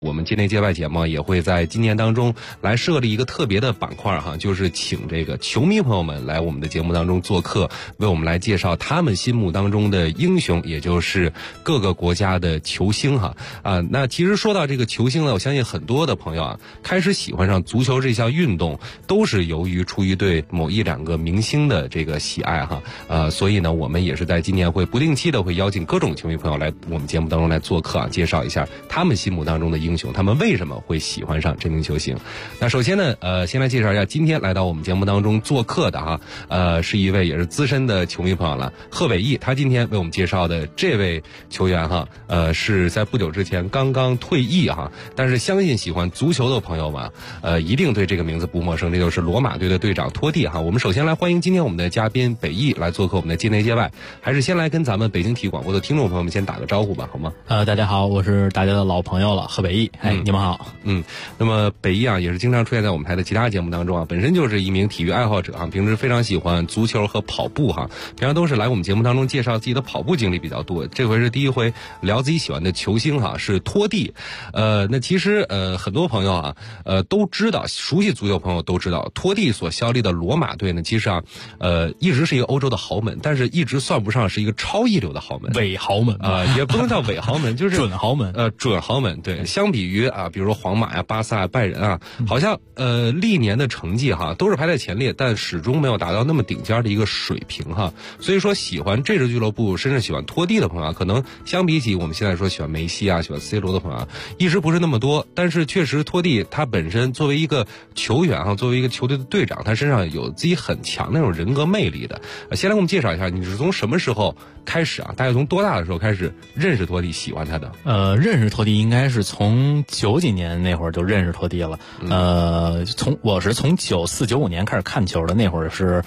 我们界内界外节目也会在今年当中来设立一个特别的板块哈，就是请这个球迷朋友们来我们的节目当中做客，为我们来介绍他们心目当中的英雄，也就是各个国家的球星哈。那其实说到这个球星呢，我相信很多的朋友啊，开始喜欢上足球这项运动，都是出于对某一两个明星的这个喜爱哈。所以呢，我们也是在今年会不定期的会邀请各种球迷朋友来我们节目当中来做客啊，介绍一下他们心目当中的英雄，他们为什么会喜欢上这名球星。那首先呢，先来介绍一下今天来到我们节目当中做客的哈，是一位也是资深的球迷朋友了，贺伟毅。他今天为我们介绍的这位球员哈，是在不久之前刚刚退役哈，但是相信喜欢足球的朋友们，一定对这个名字不陌生，这就是罗马队的队长托蒂哈。我们首先来欢迎今天我们的嘉宾北毅来做客我们的界内界外，还是先来跟咱们北京体育广播的听众朋友们先打个招呼吧，好吗？ 大家好，我是大家的老朋友了，贺北毅。你们好。 那么北毅啊，也是经常出现在我们台的其他节目当中啊，本身就是一名体育爱好者啊，平时非常喜欢足球和跑步哈，平常都是来我们节目当中介绍自己的跑步经历比较多，这回是第一回聊自己喜欢的球星哈，是托蒂。那其实很多朋友啊，都知道，熟悉足球朋友都知道，托蒂所效力的罗马队呢，其实啊，一直是一个欧洲的豪门，但是一直算不上是一个超一流的豪门， 伪豪门也不能叫伪豪门，就是准豪门。 准豪门。对，相比于比如说皇马呀、巴萨、拜仁啊，好像历年的成绩哈都是排在前列，但始终没有达到那么顶尖的一个水平哈。所以说，喜欢这支俱乐部，甚至喜欢托蒂的朋友啊，可能相比起我们现在说喜欢梅西啊、喜欢 C 罗的朋友啊，一直不是那么多。但是确实，托蒂他本身作为一个球员哈，作为一个球队的队长，他身上有自己很强那种人格魅力的。先来给我们介绍一下，你是从什么时候开始啊？大概从多大的时候开始认识托蒂、喜欢他的？ 认识托蒂应该是从90几年那会儿就认识托蒂了。我是从94、95年开始看球的，那会儿是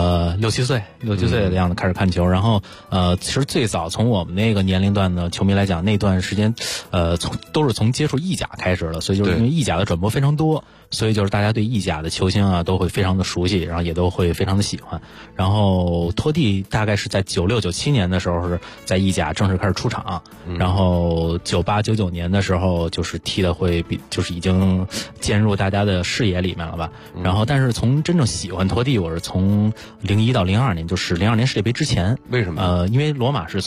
6、7岁的样子开始看球。然后其实最早从我们那个年龄段的球迷来讲，那段时间都是从接触意甲开始的，所以就是因为意甲的转播非常多，所以就是大家对意甲的球星啊都会非常的熟悉，然后也都会非常的喜欢。然后托蒂大概是在96、97年的时候是在意甲正式开始出场，然后98、99年的时候就是踢的会就是已经进入大家的视野里面了吧。然后但是从真正喜欢托蒂，我是从01到02年，就是02年世界杯之前。 为什么？ 因为罗马是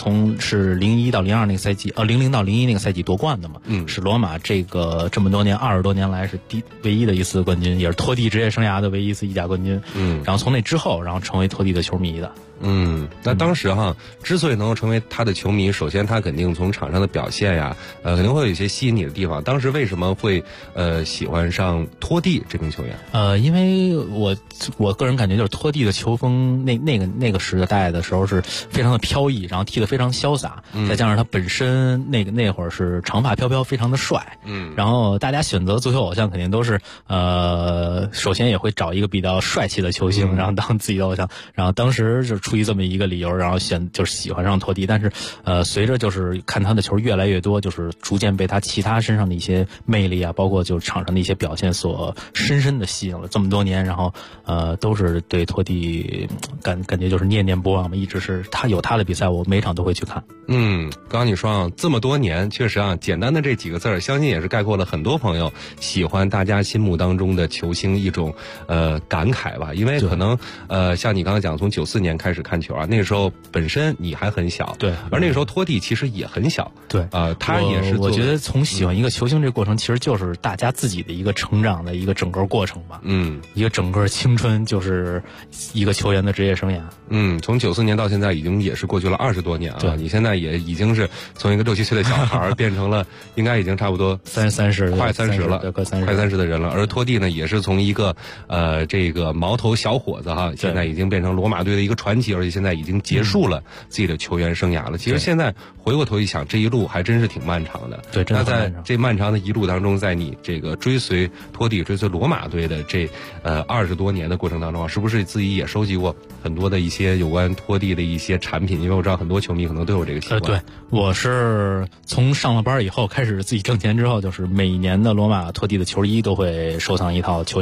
01到02那个赛季00到01那个赛季夺冠的嘛，是罗马这么多年20多年来是唯一的一次冠军，也是托蒂职业生涯的唯一一次意甲冠军。然后从那之后，然后成为托蒂的球迷的。 那当时哈，之所以能够成为他的球迷，首先他肯定从场上的表现呀，肯定会有一些吸引你的地方。当时为什么会喜欢上托蒂这名球员？ 因为我个人感觉就是托蒂的球风那个时代的时候是非常的飘逸，然后踢得非常潇洒，再加上他本身那会儿是长发飘飘，非常的帅。然后大家选择足球偶像肯定都是首先也会找一个比较帅气的球星，然后当自己的偶像。然后当时就出于这么一个理由，然后就是喜欢上托蒂。但是随着就是看他的球越来越多，就是逐渐被他其他身上的一些魅力啊，包括就场上的一些表现所深深的吸引了这么多年。然后都是对托蒂感觉就是念念不忘嘛，一直是他的比赛我每场都会去看。 刚刚你说啊，这么多年确实啊，简单的这几个字儿，相信也是概括了很多朋友喜欢大家心目当中的球星一种感慨吧。因为可能像你刚才讲，从94年开始看球啊，那个时候本身你还很小， 对， 而那个时候托蒂其实也很小， 对， 他也是。 我觉得从喜欢一个球星这个过程，其实就是大家自己的一个成长的一个整个过程吧。一个整个青春就是一个球员的职业生涯。 从94年到现在已经也是过去了20多年啊。 对， 你现在也已经是从一个6、7岁的小孩变成了应该已经差不多 30 快30了， 快 30的人了。而托蒂呢，也是从一个这个毛头小伙子哈，现在已经变成罗马队的一个传奇，而且现在已经结束了自己的球员生涯了。其实现在回过头一想，这一路还真是挺漫长的。 对， 那在这漫长的一路当中，在你这个追随托蒂、追随罗马队的这20多年的过程当中啊，是不是自己也收集过很多的一些有关托蒂的一些产品？因为我知道很多球迷可能都有这个习惯。 对，我是从上了班以后开始自己挣钱之后，就是每年的罗马托蒂的球衣都会收藏一套球员版。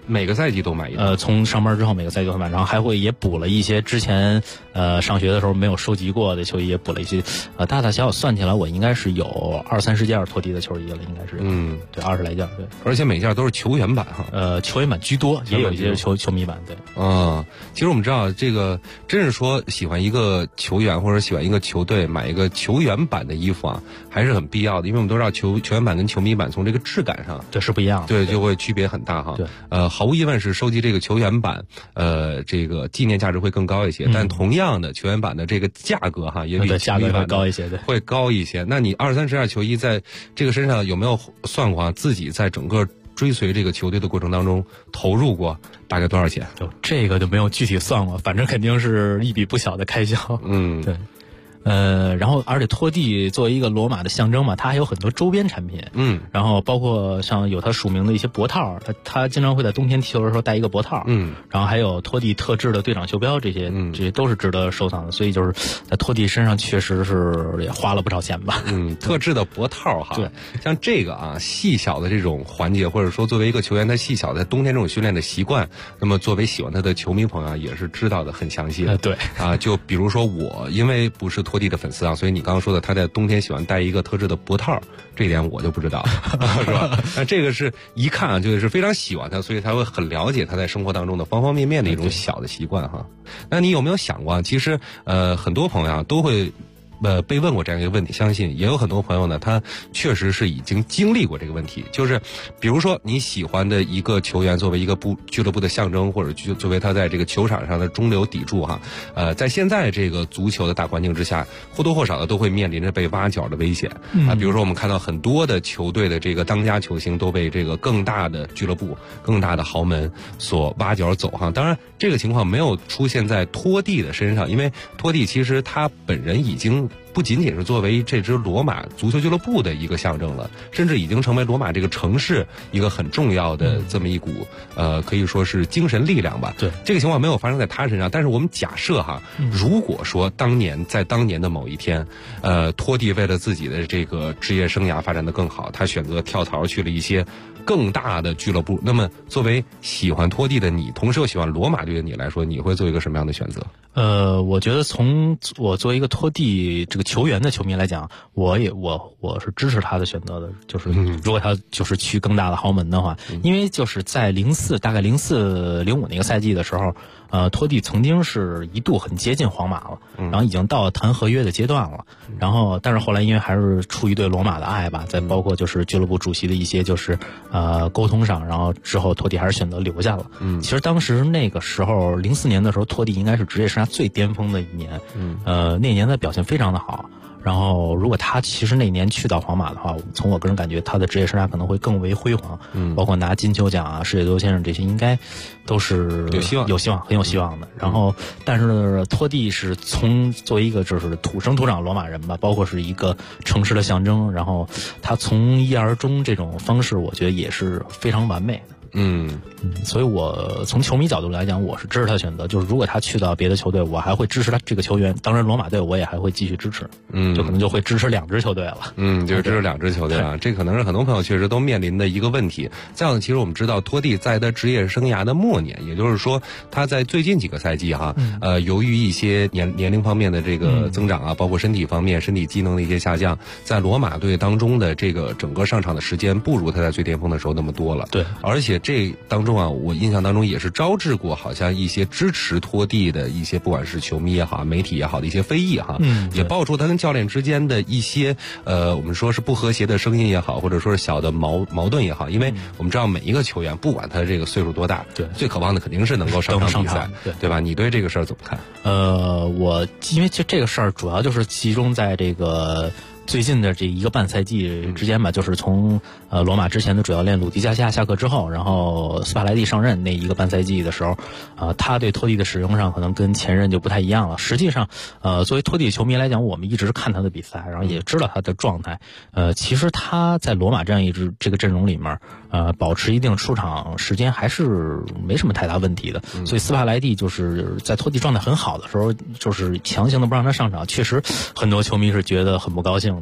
每个赛季都买一套。 从上班之后每个赛季都会买，然后还会也补了一些之前上学的时候没有收集过的球衣，也补了一些大大小小算起来我应该是有20-30件拖地的球衣了，应该是对20来件，对， 而且每件都是球员版哈。 球员版居多，也有一些球迷版，对。 其实我们知道这个真是说喜欢一个球员或者喜欢一个球队买一个球员版的衣服啊，还是很必要的，因为我们都知道球员版跟球迷版从这个质感上对是不一样的， 对就会区别很大哈。 对， 毫无疑问是收集这个球员版，这个纪念价值会更高一些，但同样的球员版的这个价格哈也比球迷版高一些，对， 会高一些。那你20-30件球衣在这个身上有没有算过啊？自己在整个追随这个球队的过程当中投入过大概多少钱？ 就这个就没有具体算过，反正肯定是一笔不小的开销。对。然后而且拖地作为一个罗马的象征嘛，它还有很多周边产品。然后包括像有它署名的一些脖套，它经常会在冬天踢球的时候戴一个脖套。然后还有拖地特制的队长袖标，这些都是值得收藏的。所以就是在拖地身上确实是也花了不少钱吧。 特制的脖套哈。 对， 像这个啊细小的这种环节，或者说作为一个球员他细小在冬天这种训练的习惯，那么作为喜欢他的球迷朋友啊也是知道的很详细的。 对啊，就比如说我因为不是拖地的粉丝啊，所以你刚刚说的他在冬天喜欢戴一个特制的脖套，这一点我就不知道是吧？那这个是一看啊就是非常喜欢他，所以他会很了解他在生活当中的方方面面的一种小的习惯哈。那你有没有想过，其实很多朋友啊都会被问过这样一个问题，相信也有很多朋友呢，他确实是已经经历过这个问题。就是比如说你喜欢的一个球员作为一个俱乐部的象征，或者作为他在这个球场上的中流砥柱哈，在现在这个足球的大环境之下，或多或少的都会面临着被挖角的危险啊。比如说我们看到很多的球队的这个当家球星都被这个更大的俱乐部、更大的豪门所挖角走哈。当然这个情况没有出现在拖地的身上，因为拖地其实他本人已经不仅仅是作为这支罗马足球俱乐部的一个象征了，甚至已经成为罗马这个城市一个很重要的这么一股可以说是精神力量吧。 对， 这个情况没有发生在他身上，但是我们假设哈，如果说当年的某一天，托蒂为了自己的这个职业生涯发展的更好，他选择跳槽去了一些更大的俱乐部，那么作为喜欢拖地的你，同时又喜欢罗马队的你来说，你会做一个什么样的选择？ 我觉得从我作为一个拖地这个球员的球迷来讲，我是支持他的选择的，就是如果他就是去更大的豪门的话，因为就是在大概04-05那个赛季的时候，拖地曾经是一度很接近皇马了，然后已经到谈合约的阶段了，然后但是后来因为还是出于对罗马的爱吧，再包括就是俱乐部主席的一些就是沟通上，然后之后托蒂还是选择留下了。其实当时那个时候04年的时候，托蒂应该是职业生涯最巅峰的一年，那年的表现非常的好。然后如果他其实那年去到皇马的话，从我个人感觉他的职业生涯可能会更为辉煌，包括拿金球奖啊、世界足球先生这些，应该都是很有希望的。然后但是呢，托蒂是作为一个就是土生土长罗马人吧，包括是一个城市的象征，然后他从一而终这种方式，我觉得也是非常完美的。所以我从球迷角度来讲，我是支持他的选择。就是如果他去到别的球队，我还会支持他这个球员。当然，罗马队我也还会继续支持。就可能就会支持2支球队了。 就是支持2支球队啊，这可能是很多朋友确实都面临的一个问题。再有呢，其实我们知道托蒂在他职业生涯的末年，也就是说他在最近几个赛季哈，由于一些年龄方面的这个增长啊，包括身体方面、身体机能的一些下降，在罗马队当中的这个整个上场的时间不如他在最巅峰的时候那么多了。 对， 而且这当中啊，我印象当中也是招致过好像一些支持托蒂的一些不管是球迷也好、媒体也好的一些非议哈，也爆出他跟教练之间的一些我们说是不和谐的声音也好，或者说是小的矛盾也好，因为我们知道每一个球员不管他这个岁数多大， 对， 最渴望的肯定是能够上场比赛，对吧？你对这个事儿怎么看？ 我因为这个事儿主要就是集中在这个最近的这一个半赛季之间吧，就是从罗马之前的主教练鲁迪加西亚下课之后，然后斯帕莱蒂上任那一个半赛季的时候，他对托蒂的使用上可能跟前任就不太一样了。实际上，作为托蒂球迷来讲，我们一直看他的比赛，然后也知道他的状态。其实他在罗马这样一支这个阵容里面，保持一定出场时间还是没什么太大问题的。所以斯帕莱蒂就是在托蒂状态很好的时候，就是强行的不让他上场，确实很多球迷是觉得很不高兴的。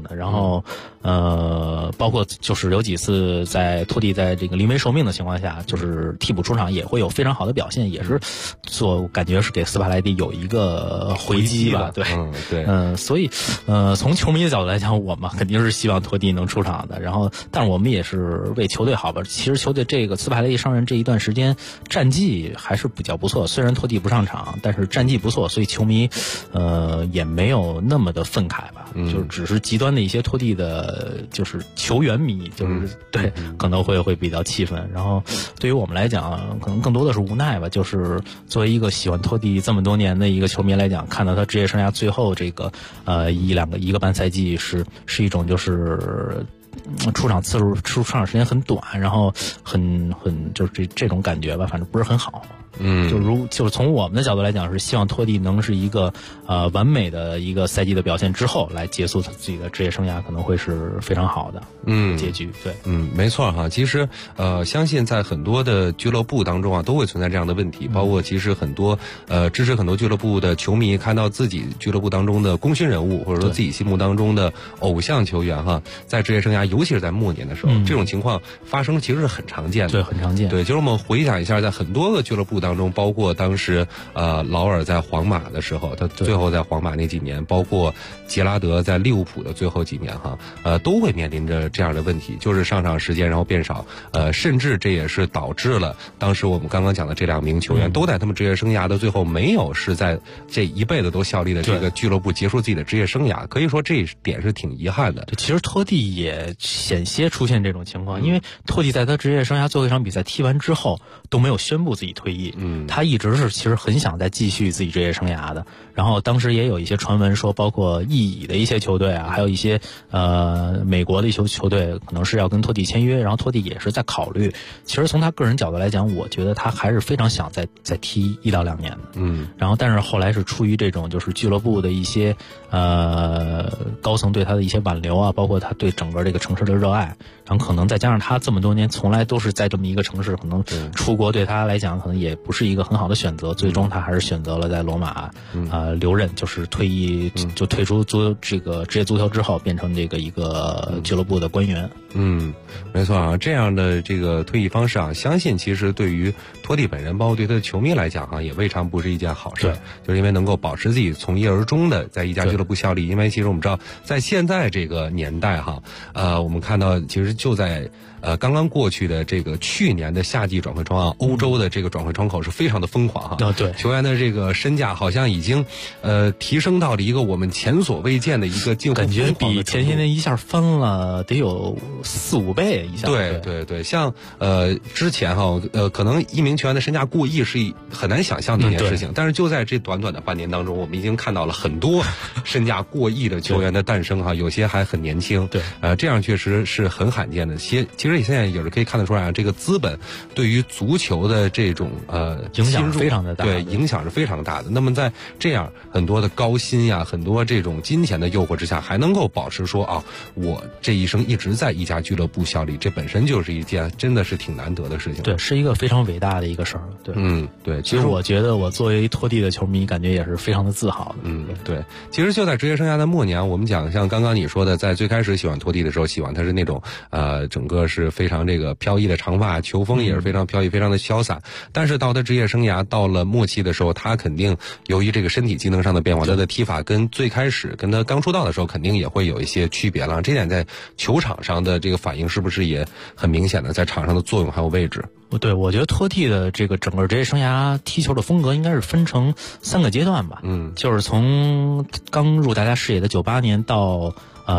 的。然后包括就是有几次在托蒂在这个临危受命的情况下，就是替补出场也会有非常好的表现，也是感觉是给斯帕莱蒂有一个回击吧。对， 对， 所以从球迷的角度来讲，我们肯定是希望托蒂能出场的。然后，但是我们也是为球队好吧。其实球队这个斯帕莱蒂上任这一段时间，战绩还是比较不错。虽然托蒂不上场，但是战绩不错，所以球迷也没有那么的愤慨吧。就是只是极端的一些托蒂的，就是球员迷，就是对可能会比较气愤。然后对于我们来讲，可能更多的是无奈吧。就是作为一个喜欢托蒂这么多年的一个球迷来讲，看到他职业生涯最后这个一个半赛季是一种就是出场时间很短，然后很就是这种感觉吧，反正不是很好。就是从我们的角度来讲，是希望托蒂能是一个完美的一个赛季的表现之后来结束他自己的职业生涯，可能会是非常好的结局。对， 没错哈。其实相信在很多的俱乐部当中啊，都会存在这样的问题，包括其实很多支持很多俱乐部的球迷看到自己俱乐部当中的功勋人物，或者说自己心目当中的偶像球员哈，在职业生涯，尤其是在末年的时候，这种情况发生其实是很常见的。 对，很常见。 对，就是我们回想一下，在很多个俱乐部当中，包括当时劳尔在皇马的时候，他最后在皇马那几年，包括杰拉德在利物浦的最后几年哈，都会面临着这样的问题，就是上场时间然后变少，甚至这也是导致了当时我们刚刚讲的这两名球员都在他们职业生涯的最后没有是在这一辈子都效力的这个俱乐部结束自己的职业生涯，可以说这一点是挺遗憾的。 其实托蒂也险些出现这种情况，因为托蒂在他职业生涯最后一场比赛踢完之后都没有宣布自己退役，他一直是其实很想再继续自己职业生涯的。然后当时也有一些传闻说，包括意乙的一些球队啊，还有一些美国的一些球队可能是要跟托蒂签约，然后托蒂也是在考虑。其实从他个人角度来讲，我觉得他还是非常想再踢1到2年的。然后但是后来是出于这种就是俱乐部的一些高层对他的一些挽留啊，包括他对整个这个城市的热爱，然后可能再加上他这么多年从来都是在这么一个城市，可能出国对他来讲可能也不是一个很好的选择，最终他还是选择了在罗马留任，就是退役就退出这个职业足球之后，变成这个一个俱乐部的官员。 没错啊，这样的这个退役方式啊，相信其实对于托蒂本人，包括对他的球迷来讲啊，也未尝不是一件好事。就是因为能够保持自己从一而终的在一家俱乐部效力。因为其实我们知道，在现在这个年代哈，我们看到其实就在刚刚过去的这个去年的夏季转会窗啊，欧洲的这个转会窗口是非常的疯狂哈。 对， 球员的这个身价好像已经提升到了一个我们前所未见的一个近乎感觉比前些年一下翻了得有4-5倍一下。 对，像之前哈可能一名球员的身价过亿是很难想象的一件事情，但是就在这短短的半年当中，我们已经看到了很多身价过亿的球员的诞生哈，有些还很年轻。 对， 这样确实是很罕见的。其实现在也是可以看得出来啊，这个资本对于足球的这种影响非常的大， 对，影响是非常大的。那么在这样很多的高薪呀，很多这种金钱的诱惑之下，还能够保持说啊，我这一生一直在一家俱乐部效力，这本身就是一件真的是挺难得的事情。 对，是一个非常伟大的一个事儿。对， 对。 其实我觉得我作为托蒂的球迷，感觉也是非常的自豪的。 对。其实就在职业生涯的末年，我们讲像刚刚你说的，在最开始喜欢托蒂的时候，喜欢他是那种整个是非常这个飘逸的长发，球风也是非常飘逸，非常的潇洒。但是到他职业生涯到了末期的时候，他肯定由于这个身体机能上的变化，他的踢法跟最开始跟他刚出道的时候肯定也会有一些区别了。这点在球场上的这个反应是不是也很明显的在场上的作用还有位置？ 对，我觉得托蒂的这个整个职业生涯踢球的风格应该是分成3个阶段吧。就是从刚入大家视野的98年到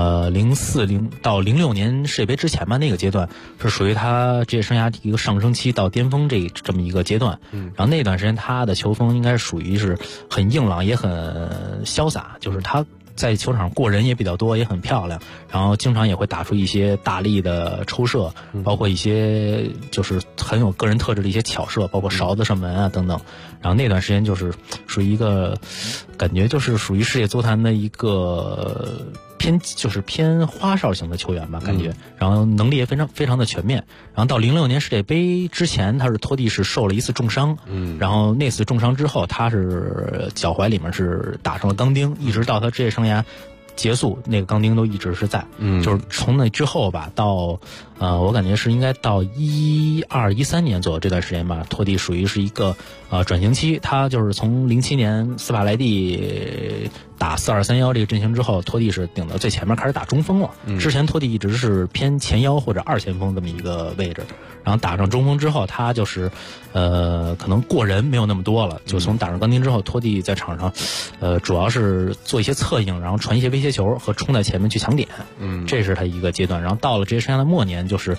04到06年世界杯之前吧，那个阶段是属于他职业生涯一个上升期到巅峰这么一个阶段。然后那段时间他的球风应该属于是很硬朗也很潇洒，就是他在球场过人也比较多，也很漂亮，然后经常也会打出一些大力的抽射，包括一些就是很有个人特质的一些巧射，包括勺子射门啊等等。然后那段时间就是属于一个感觉就是属于世界足坛的一个偏花哨型的球员吧，感觉，然后能力也非常的全面。然后到06年世界杯之前，托蒂是受了一次重伤，然后那次重伤之后，他是脚踝里面是打上了钢钉，一直到他职业生涯结束，那个钢钉都一直是在，就是从那之后吧，到我感觉是应该到12、13年左右这段时间吧，托蒂属于是一个转型期。他就是从07年斯帕莱蒂打4231这个阵型之后，托蒂是顶到最前面开始打中锋了。之前托蒂一直是偏前腰或者二前锋这么一个位置，然后打上中锋之后，他就是可能过人没有那么多了，就从打上钢钉之后，托蒂在场上主要是做一些策应，然后传一些威胁球和冲在前面去抢点。这是他一个阶段。然后到了职业生涯的末年，就是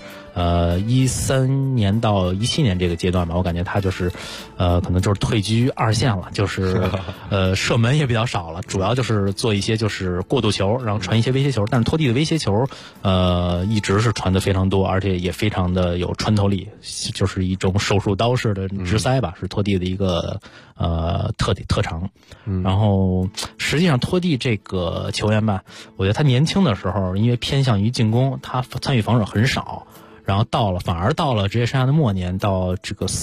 13年到17年这个阶段吧，我感觉他就是可能就是退居二线了，就是射门也比较少了，主要就是做一些就是过渡球，然后传一些威胁球。但是托蒂的威胁球一直是传的非常多，而且也非常的有穿透力，就是一种手术刀式的直塞吧，是托蒂的一个特长。然后实际上托蒂这个球员吧，我觉得他年轻的时候因为偏向于进攻，他参与防守很少，然后反而到了职业生涯的末年，到这个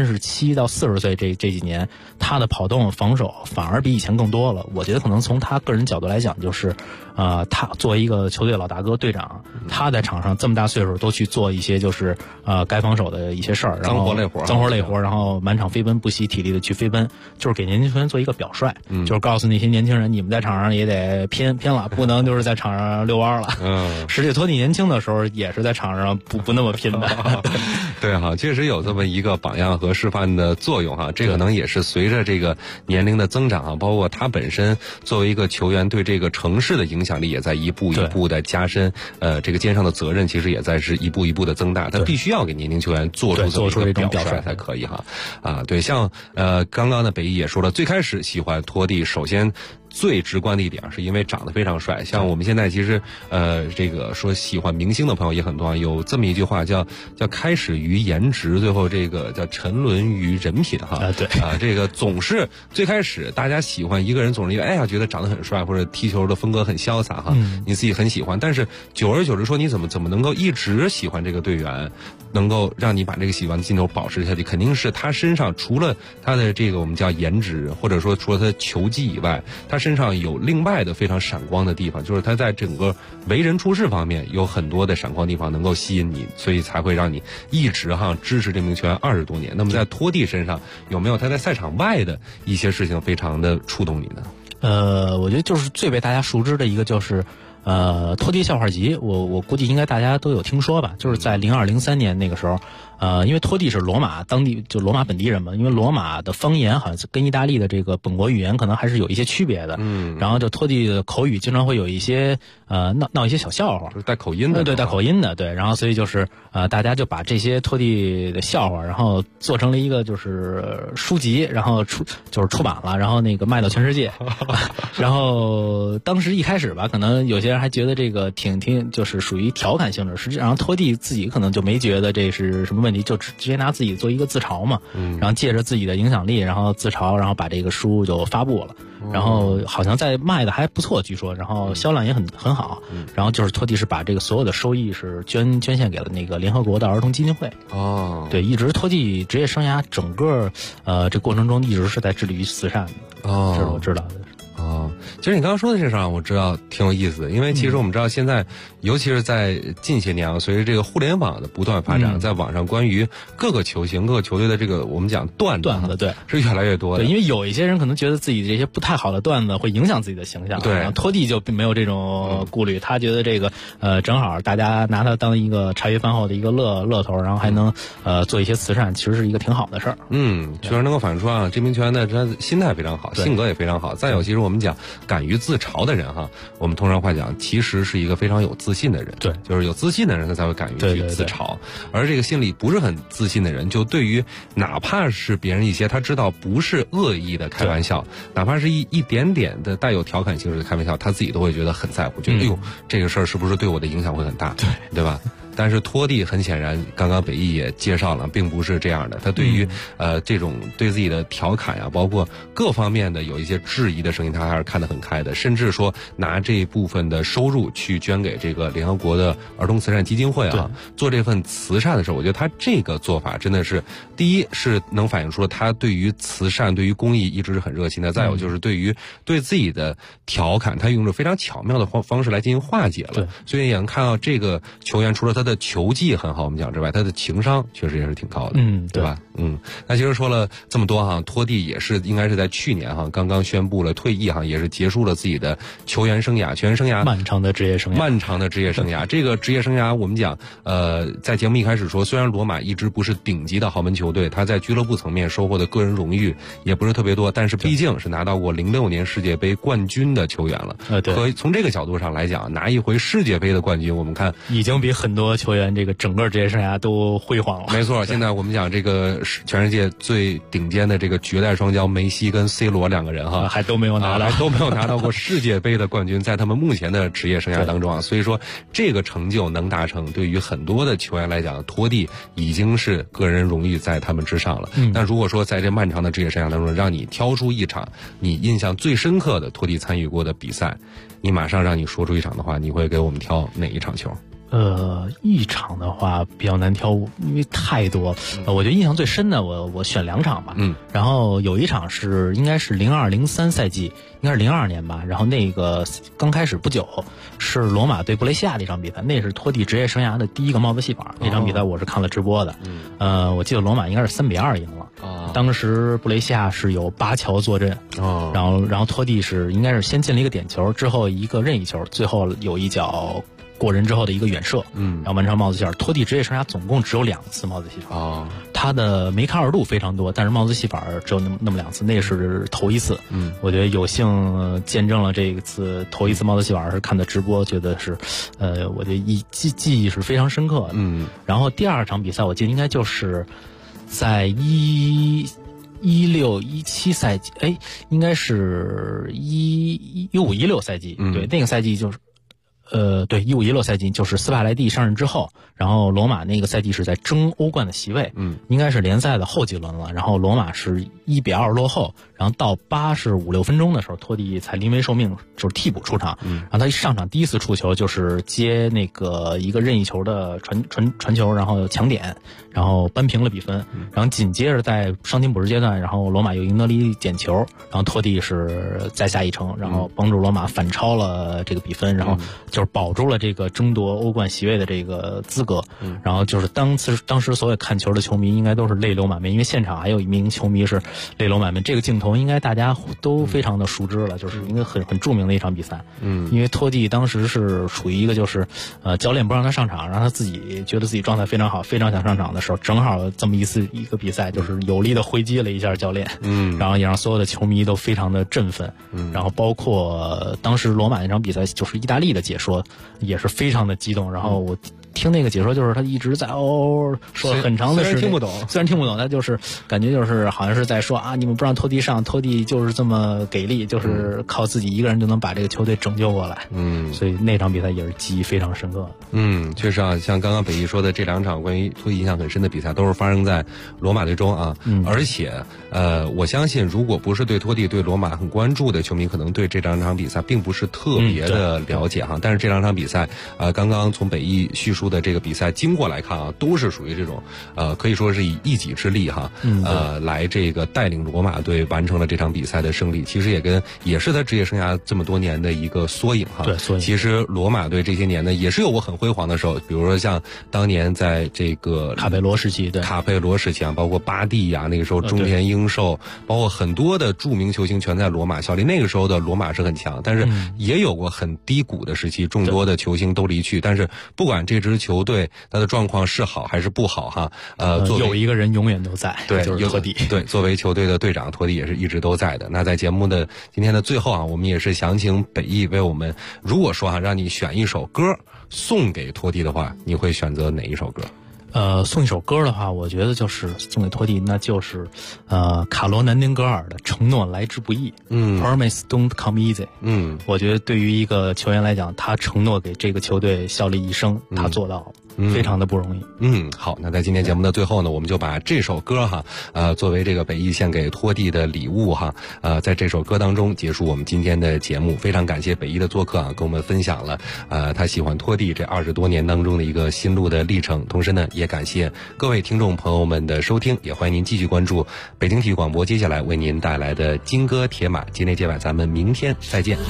37到40岁这几年，他的跑动防守反而比以前更多了。我觉得可能从他个人角度来讲，就是他作为一个球队老大哥队长，他在场上这么大岁数都去做一些就是该防守的一些事儿， 脏活累活， 然后满场飞奔，不惜体力的去飞奔，就是给年轻球员做一个表率，就是告诉那些年轻人，你们在场上也得拼了，不能就是在场上遛弯了。实际托蒂年轻的时候也是在场上不那么拼的。 对哈，确实有这么一个榜样和示范的作用哈。这可能也是随着这个年龄的增长啊，包括他本身作为一个球员对这个城市的影响力也在一步一步的加深，这个肩上的责任其实也在是一步一步的增大。他必须要给年轻球员做出这么一个表率才可以哈。对，像刚刚的北一也说了，最开始喜欢托蒂，首先最直观的一点是因为长得非常帅。像我们现在其实这个说喜欢明星的朋友也很多，有这么一句话叫开始于颜值，最后这个叫沉沦于人品哈。这个总是最开始大家喜欢一个人，总是因为觉得长得很帅，或者踢球的风格很潇洒哈，你自己很喜欢。但是久而久之说，你怎么能够一直喜欢这个队员，能够让你把这个喜欢的劲头保持下去，肯定是他身上除了他的这个我们叫颜值，或者说除了他球技以外，他身上有另外的非常闪光的地方，就是他在整个为人处事方面有很多的闪光地方能够吸引你，所以才会让你一直支持这名球员20多年。那么在托蒂身上有没有他在赛场外的一些事情非常的触动你呢？ 我觉得就是最被大家熟知的一个就是托蒂笑话集，我估计应该大家都有听说吧，就是在02、03年那个时候，因为托蒂是罗马当地就罗马本地人嘛，因为罗马的方言好像跟意大利的这个本国语言可能还是有一些区别的，然后就托蒂的口语经常会有一些闹一些小笑话， 就是带口音的， 对，带口音的，对，然后所以就是大家就把这些托蒂的笑话，然后做成了一个就是书籍，然后出版了，然后那个卖到全世界，然后当时一开始吧，可能有些人还觉得这个挺就是属于调侃性质，实际上托蒂自己可能就没觉得这是什么问题，就直接拿自己做一个自嘲嘛，然后借着自己的影响力，然后自嘲，然后把这个书就发布了，然后好像在卖的还不错，据说，然后销量也很好，然后就是托蒂是把这个所有的收益是捐献给了那个联合国的儿童基金会。对，一直托蒂职业生涯整个这过程中一直是在致力于慈善的。这是我知道的。 其实你刚刚说的这事儿，我知道挺有意思的，因为其实我们知道现在，尤其是在近些年随着这个互联网的不断发展，在网上关于各个球星、各个球队的这个我们讲段子， 对， 是越来越多的。 对，因为有一些人可能觉得自己这些不太好的段子会影响自己的形象， 对， 然后托蒂就并没有这种顾虑，他觉得这个正好大家拿它当一个茶余饭后的一个乐头，然后还能做一些慈善，其实是一个挺好的事儿。 确实能够反映出这名球员的他心态非常好，性格也非常好。再有，其实我们讲敢于自嘲的人我们通常话讲，其实是一个非常有自信的人。 对， 就是有自信的人，他才会敢于去自嘲。而这个心里不是很自信的人，就对于哪怕是别人一些他知道不是恶意的开玩笑，哪怕是一点点的带有调侃性质的开玩笑，他自己都会觉得很在乎，觉得这个事儿是不是对我的影响会很大，对吧？ 但是托蒂很显然，刚刚北艺也介绍了，并不是这样的。他对于这种对自己的调侃呀，包括各方面的有一些质疑的声音，他还是看得很开的。甚至说拿这一部分的收入去捐给这个联合国的儿童慈善基金会啊，做这份慈善的时候，我觉得他这个做法真的是，第一是能反映出他对于慈善、对于公益一直是很热心的。再有就是对于对自己的调侃，他用着非常巧妙的方式来进行化解了。所以也能看到这个球员除了他的球技很好，我们讲之外，他的情商确实也是挺高的，对吧？那其实说了这么多哈，托蒂也是应该是在去年哈刚刚宣布了退役哈，也是结束了自己的球员生涯， 漫长的职业生涯。 这个职业生涯我们讲，在节目一开始说，虽然罗马一直不是顶级的豪门球队，他在俱乐部层面收获的个人荣誉也不是特别多，但是毕竟是拿到过06年世界杯冠军的球员了。和从这个角度上来讲，拿一回世界杯的冠军，我们看已经比很多球员这个整个职业生涯都辉煌了。 没错，现在我们讲这个全世界最顶尖的这个绝代双骄梅西跟 C 罗两个人哈， 还都没有拿到过世界杯的冠军，在他们目前的职业生涯当中啊，所以说这个成就能达成，对于很多的球员来讲，托蒂已经是个人荣誉在他们之上了。那如果说在这漫长的职业生涯当中，让你挑出一场你印象最深刻的托蒂参与过的比赛，你马上让你说出一场的话，你会给我们挑哪一场球？ 一场的话比较难挑，因为太多。我觉得印象最深的，我选2场吧。然后有一场应该是02-03赛季，应该是02年吧。然后那个刚开始不久是罗马对布雷西亚的一场比赛，那是托蒂职业生涯的第一个帽子戏法。那场比赛我是看了直播的。我记得罗马应该是3-2赢了。当时布雷西亚是有巴乔坐镇。然后托蒂应该是先进了一个点球，之后一个任意球，最后有一脚过人之后的一个远射，然后完成帽子戏法。托蒂职业生涯总共只有2次帽子戏法，他的梅开二度非常多，但是帽子戏法只有那么2次，那是头一次。我觉得有幸见证了这次头一次帽子戏法，是看的直播，觉得是，我觉得记忆是非常深刻的。然后第2场比赛，我记得应该就是在16-17赛季，应该是15-16赛季，对，那个赛季就是。对，15-16赛季就是斯帕莱蒂上任之后，然后罗马那个赛季是在争欧冠的席位，应该是联赛的后几轮了。然后罗马是1-2落后，然后到85-6分钟的时候，托蒂才临危受命，就是替补出场。然后他一上场第一次触球就是接那个一个任意球的传球，然后抢点，然后扳平了比分。然后紧接着在伤停补时阶段，然后罗马又赢得了一点球，然后托蒂是再下一城，然后帮助罗马反超了这个比分，然后就是保住了这个争夺欧冠席位的这个资格。然后就是当时所有看球的球迷应该都是泪流满面，因为现场还有一名球迷是泪流满面。这个镜头应该大家都非常的熟知了，就是一个很著名的一场比赛。因为托蒂当时是处于一个就是教练不让他上场，让他自己觉得自己状态非常好，非常想上场的时候，正好这么一个比赛，就是有力的回击了一下教练。然后也让所有的球迷都非常的振奋。然后包括当时罗马那场比赛，就是意大利的解说也是非常的激动。然后我听那个解说，就是他一直在说了很长的时间，虽然听不懂，他就是感觉就是好像是在说啊，你们不让托蒂上，托蒂就是这么给力，就是靠自己一个人就能把这个球队拯救过来。所以那场比赛也是记忆非常深刻的。 确实啊，像刚刚北艺说的这2场关于托蒂印象很深的比赛，都是发生在罗马队中啊。而且我相信，如果不是对托蒂、对罗马很关注的球迷，可能对这2场比赛并不是特别的了解哈。但是这2场比赛，刚刚从北艺叙述的这个比赛经过来看啊，都是属于这种可以说是以一己之力哈，来这个带领罗马队完成了这场比赛的胜利。其实也是他职业生涯这么多年的一个缩影哈。 对，缩影。 其实罗马队这些年呢，也是有过很辉煌的时候，比如说像当年在这个卡佩罗时期，对， 卡佩罗时期啊，包括巴蒂呀，那个时候中田英寿，包括很多的著名球星全在罗马效力。那个时候的罗马是很强，但是也有过很低谷的时期，众多的球星都离去。但是不管这支球队他的状况是好还是不好哈， 有一个人永远都在， 对， 就是托蒂。 对，作为球队的队长，托蒂也是一直都在的。那在节目的今天的最后啊，我们也是想请北艺为我们，如果说让你选一首歌送给托蒂的话，你会选择哪一首歌？ 送一首歌的话，我觉得就是送给托蒂，那就是卡罗南丁格尔的《承诺来之不易》。Promise don't come easy。我觉得对于一个球员来讲，他承诺给这个球队效力一生，他做到了。 非常的不容易。 好，那在今天节目的最后呢，我们就把这首歌作为这个北艺献给拖地的礼物在这首歌当中结束我们今天的节目。非常感谢北艺的做客跟我们分享了他喜欢拖地这20多年当中的一个心路的历程。同时呢，也感谢各位听众朋友们的收听，也欢迎您继续关注北京体育广播接下来为您带来的金戈铁马。今天节目咱们明天再见。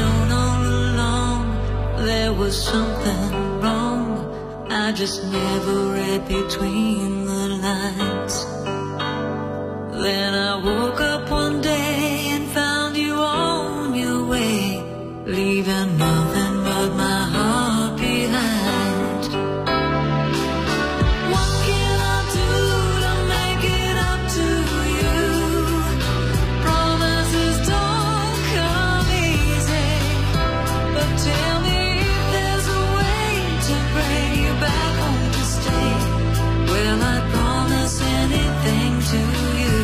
There was something wrong, I just never read between the lines. Then I woke up one day and found you on your way, leaving nothing but my heart behind. What can I do to make it up to you? Promises don't come easy, but tell me back home to stay. Will I promise anything to you?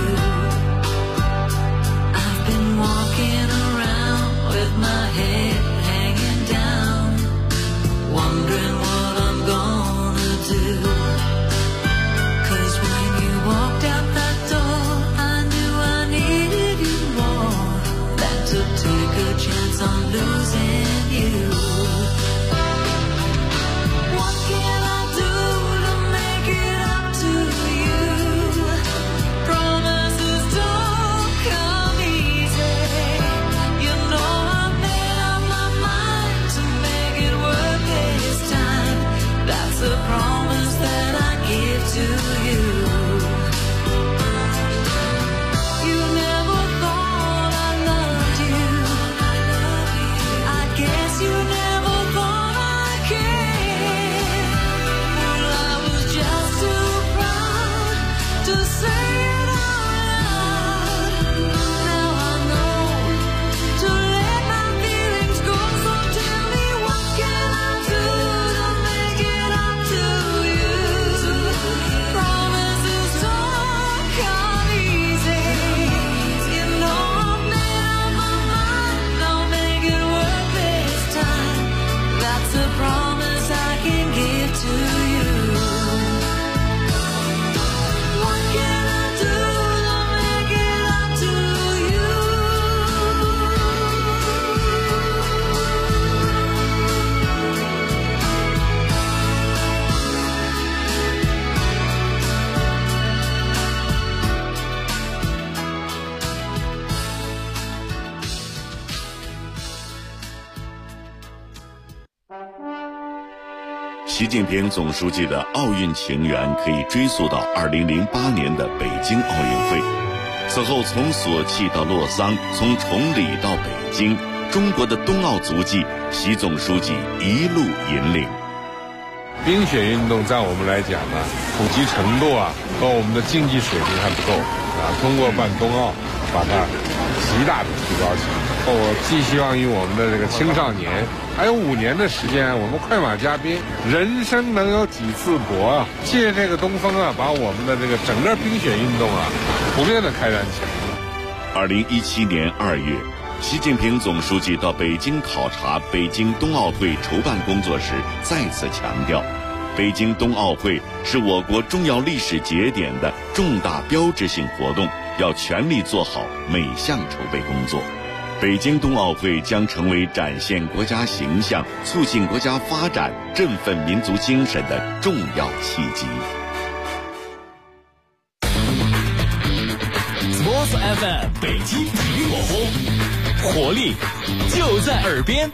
I've been walking around with my head hanging down, wondering what I'm gonna do. 'Cause when you walked out that door, I knew I needed you more than to take a chance on losing you. What can I do to make it up to you? Promises don't come easy. You know I've made up my mind to make it worth this time. That's a promise that I give to you. You never thought I loved you. I guess you never thought I cared. To say it out loud. Now I know to let my feelings go. So tell me, what can I do to make it up to you? Promises don't come easy. You know I've made up my mind, I'll make it worth this time. That's a promise I can give to you. What can I do to make it up to you? 习近平总书记的奥运情缘可以追溯到2008年的北京奥运会。此后从索契到洛桑，从崇礼到北京，中国的冬奥足迹，习总书记一路引领。 冰雪运动在我们来讲呢，普及程度和我们的竞技水平还不够通过办冬奥，把它极大的提高起来。我寄希望于我们的这个青少年，还有5年的时间，我们快马加鞭，人生能有几次搏借这个东风把我们的这个整个冰雪运动普遍的开展起来。 2017年2月，习近平总书记到北京考察北京冬奥会筹办工作时，再次强调，北京冬奥会是我国重要历史节点的重大标志性活动，要全力做好每项筹备工作。北京冬奥会将成为展现国家形象、促进国家发展、振奋民族精神的重要契机。 Sports FM 北京体育广播，活力就在耳边。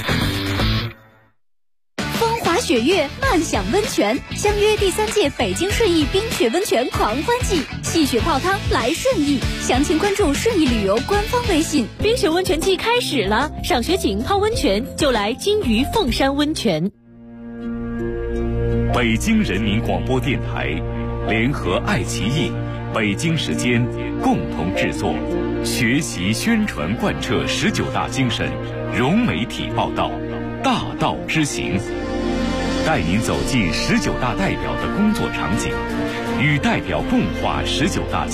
风华雪月，漫享温泉，相约第3届北京顺义冰雪温泉狂欢季，戏雪泡汤来顺义，详情关注顺义旅游官方微信。 冰雪温泉季开始了，赏雪景泡温泉就来金鱼凤山温泉。 北京人民广播电台联合爱奇艺、北京时间共同制作，学习宣传贯彻19大精神，融媒体报道，大道之行，带您走进19大代表的工作场景，与代表共话19大